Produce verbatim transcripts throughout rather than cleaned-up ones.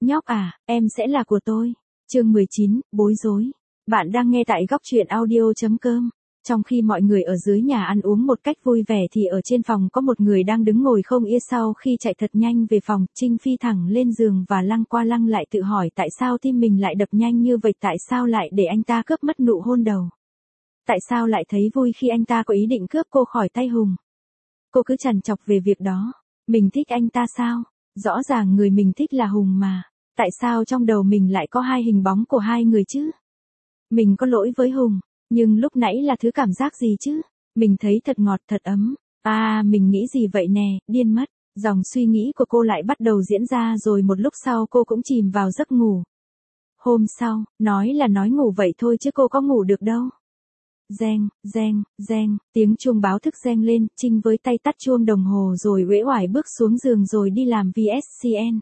Nhóc à, em sẽ là của tôi. Chương mười chín, bối rối. Bạn đang nghe tại góc truyện audio.com. Trong khi mọi người ở dưới nhà ăn uống một cách vui vẻ thì ở trên phòng có một người đang đứng ngồi không yên. Sau khi chạy thật nhanh về phòng, Trinh phi thẳng lên giường và lăng qua lăng lại tự hỏi tại sao tim mình lại đập nhanh như vậy, tại sao lại để anh ta cướp mất nụ hôn đầu. Tại sao lại thấy vui khi anh ta có ý định cướp cô khỏi tay Hùng. Cô cứ trằn trọc về việc đó. Mình thích anh ta sao? Rõ ràng người mình thích là Hùng mà. Tại sao trong đầu mình lại có hai hình bóng của hai người chứ? Mình có lỗi với Hùng, nhưng lúc nãy là thứ cảm giác gì chứ? Mình thấy thật ngọt thật ấm. À, mình nghĩ gì vậy nè, điên mất. Dòng suy nghĩ của cô lại bắt đầu diễn ra rồi một lúc sau cô cũng chìm vào giấc ngủ. Hôm sau, nói là nói ngủ vậy thôi chứ cô có ngủ được đâu. Reng, reng, reng, tiếng chuông báo thức reng lên, Trinh với tay tắt chuông đồng hồ rồi uể oải bước xuống giường rồi đi làm vê ét xê en.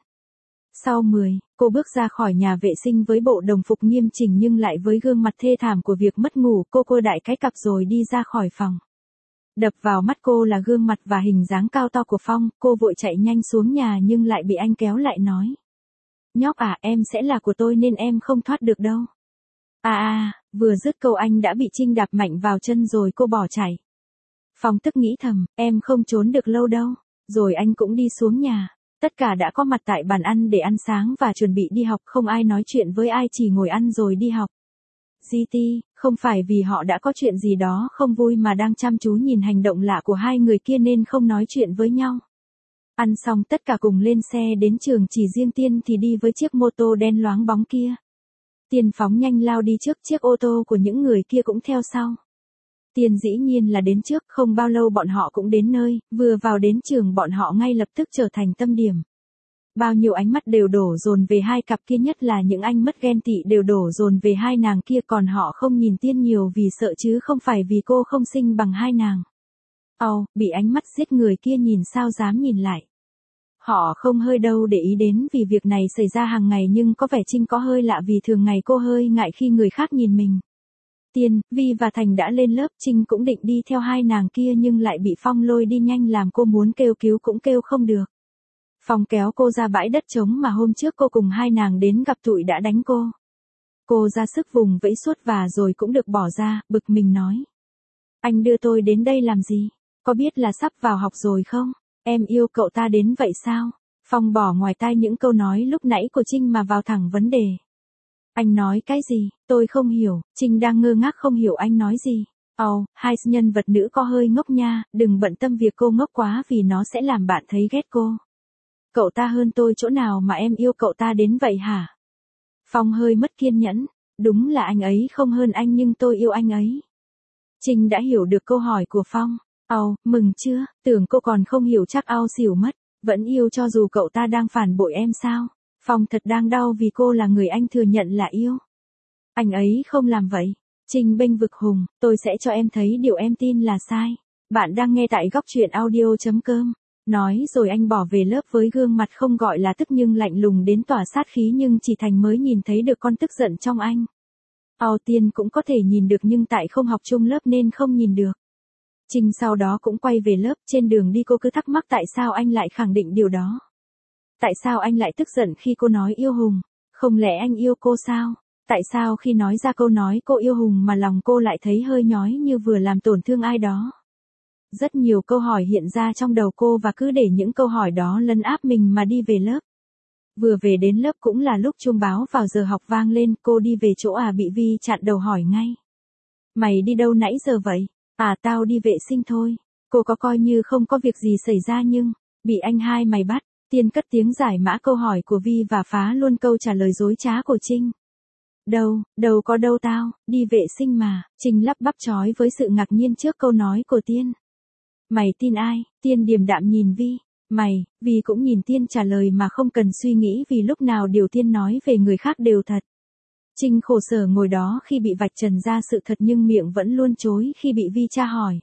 Sau mười, cô bước ra khỏi nhà vệ sinh với bộ đồng phục nghiêm chỉnh nhưng lại với gương mặt thê thảm của việc mất ngủ. Cô cô đại cái cặp rồi đi ra khỏi phòng. Đập vào mắt cô là gương mặt và hình dáng cao to của Phong. Cô vội chạy nhanh xuống nhà nhưng lại bị anh kéo lại nói. Nhóc à, em sẽ là của tôi nên em không thoát được đâu. À à, vừa dứt câu anh đã bị Trinh đạp mạnh vào chân rồi cô bỏ chạy. Phong tức nghĩ thầm, em không trốn được lâu đâu. Rồi anh cũng đi xuống nhà. Tất cả đã có mặt tại bàn ăn để ăn sáng và chuẩn bị đi học, không ai nói chuyện với ai, chỉ ngồi ăn rồi đi học. giê tê, không phải vì họ đã có chuyện gì đó không vui mà đang chăm chú nhìn hành động lạ của hai người kia nên không nói chuyện với nhau. Ăn xong tất cả cùng lên xe đến trường, chỉ riêng Tiên thì đi với chiếc mô tô đen loáng bóng kia. Tiên phóng nhanh lao đi trước, chiếc ô tô của những người kia cũng theo sau. Tiên dĩ nhiên là đến trước, không bao lâu bọn họ cũng đến nơi, vừa vào đến trường bọn họ ngay lập tức trở thành tâm điểm. Bao nhiêu ánh mắt đều đổ dồn về hai cặp kia, nhất là những ánh mắt ghen tị đều đổ dồn về hai nàng kia, còn họ không nhìn Tiên nhiều vì sợ chứ không phải vì cô không xinh bằng hai nàng. Ồ, oh, bị ánh mắt giết người kia nhìn sao dám nhìn lại. Họ không hơi đâu để ý đến vì việc này xảy ra hàng ngày, nhưng có vẻ Trinh có hơi lạ vì thường ngày cô hơi ngại khi người khác nhìn mình. Tiên, Vi và Thành đã lên lớp, Trinh cũng định đi theo hai nàng kia nhưng lại bị Phong lôi đi nhanh làm cô muốn kêu cứu cũng kêu không được. Phong kéo cô ra bãi đất trống mà hôm trước cô cùng hai nàng đến gặp tụi đã đánh cô. Cô ra sức vùng vẫy suốt và rồi cũng được bỏ ra, bực mình nói. Anh đưa tôi đến đây làm gì? Có biết là sắp vào học rồi không? Em yêu cậu ta đến vậy sao? Phong bỏ ngoài tai những câu nói lúc nãy của Trinh mà vào thẳng vấn đề. Anh nói cái gì? Tôi không hiểu. Trinh đang ngơ ngác không hiểu anh nói gì. Ồ, oh, hai nhân vật nữ có hơi ngốc nha, đừng bận tâm việc cô ngốc quá vì nó sẽ làm bạn thấy ghét cô. Cậu ta hơn tôi chỗ nào mà em yêu cậu ta đến vậy hả? Phong hơi mất kiên nhẫn. Đúng là anh ấy không hơn anh nhưng tôi yêu anh ấy. Trinh đã hiểu được câu hỏi của Phong. Ồ, oh, mừng chưa? Tưởng cô còn không hiểu chắc ao xỉu mất. Vẫn yêu cho dù cậu ta đang phản bội em sao? Phong thật đang đau vì cô là người anh thừa nhận là yêu. Anh ấy không làm vậy. Trinh bênh vực Hùng, tôi sẽ cho em thấy điều em tin là sai. Bạn đang nghe tại góc truyện audio.com. Nói rồi anh bỏ về lớp với gương mặt không gọi là tức nhưng lạnh lùng đến tỏa sát khí, nhưng chỉ Thành mới nhìn thấy được con tức giận trong anh. Ồ, Tiên cũng có thể nhìn được nhưng tại không học chung lớp nên không nhìn được. Trinh sau đó cũng quay về lớp, trên đường đi cô cứ thắc mắc tại sao anh lại khẳng định điều đó. Tại sao anh lại tức giận khi cô nói yêu Hùng? Không lẽ anh yêu cô sao? Tại sao khi nói ra câu nói cô yêu Hùng mà lòng cô lại thấy hơi nhói như vừa làm tổn thương ai đó? Rất nhiều câu hỏi hiện ra trong đầu cô và cứ để những câu hỏi đó lấn áp mình mà đi về lớp. Vừa về đến lớp cũng là lúc chuông báo vào giờ học vang lên, cô đi về chỗ à bị Vi chặn đầu hỏi ngay. Mày đi đâu nãy giờ vậy? À tao đi vệ sinh thôi. Cô có coi như không có việc gì xảy ra nhưng, bị anh hai mày bắt. Tiên cất tiếng giải mã câu hỏi của Vi và phá luôn câu trả lời dối trá của Trinh. Đâu, đâu có đâu tao, đi vệ sinh mà. Trinh lắp bắp chói với sự ngạc nhiên trước câu nói của Tiên. Mày tin ai? Tiên điềm đạm nhìn Vi. Mày, Vi cũng nhìn Tiên trả lời mà không cần suy nghĩ vì lúc nào điều Tiên nói về người khác đều thật. Trinh khổ sở ngồi đó khi bị vạch trần ra sự thật nhưng miệng vẫn luôn chối khi bị Vi tra hỏi.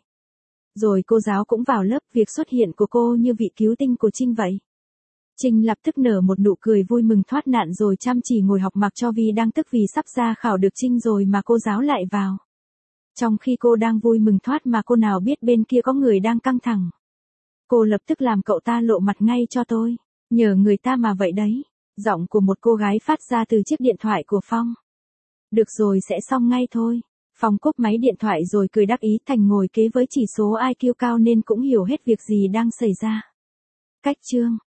Rồi cô giáo cũng vào lớp, việc xuất hiện của cô như vị cứu tinh của Trinh vậy. Trinh lập tức nở một nụ cười vui mừng thoát nạn rồi chăm chỉ ngồi học mặc cho Vi đang tức vì sắp ra khảo được Trinh rồi mà cô giáo lại vào. Trong khi cô đang vui mừng thoát mà cô nào biết bên kia có người đang căng thẳng. Cô lập tức làm cậu ta lộ mặt ngay cho tôi. Nhờ người ta mà vậy đấy. Giọng của một cô gái phát ra từ chiếc điện thoại của Phong. Được rồi, sẽ xong ngay thôi. Phong cúp máy điện thoại rồi cười đắc ý. Thành ngồi kế với chỉ số i kiu cao nên cũng hiểu hết việc gì đang xảy ra. Cách chương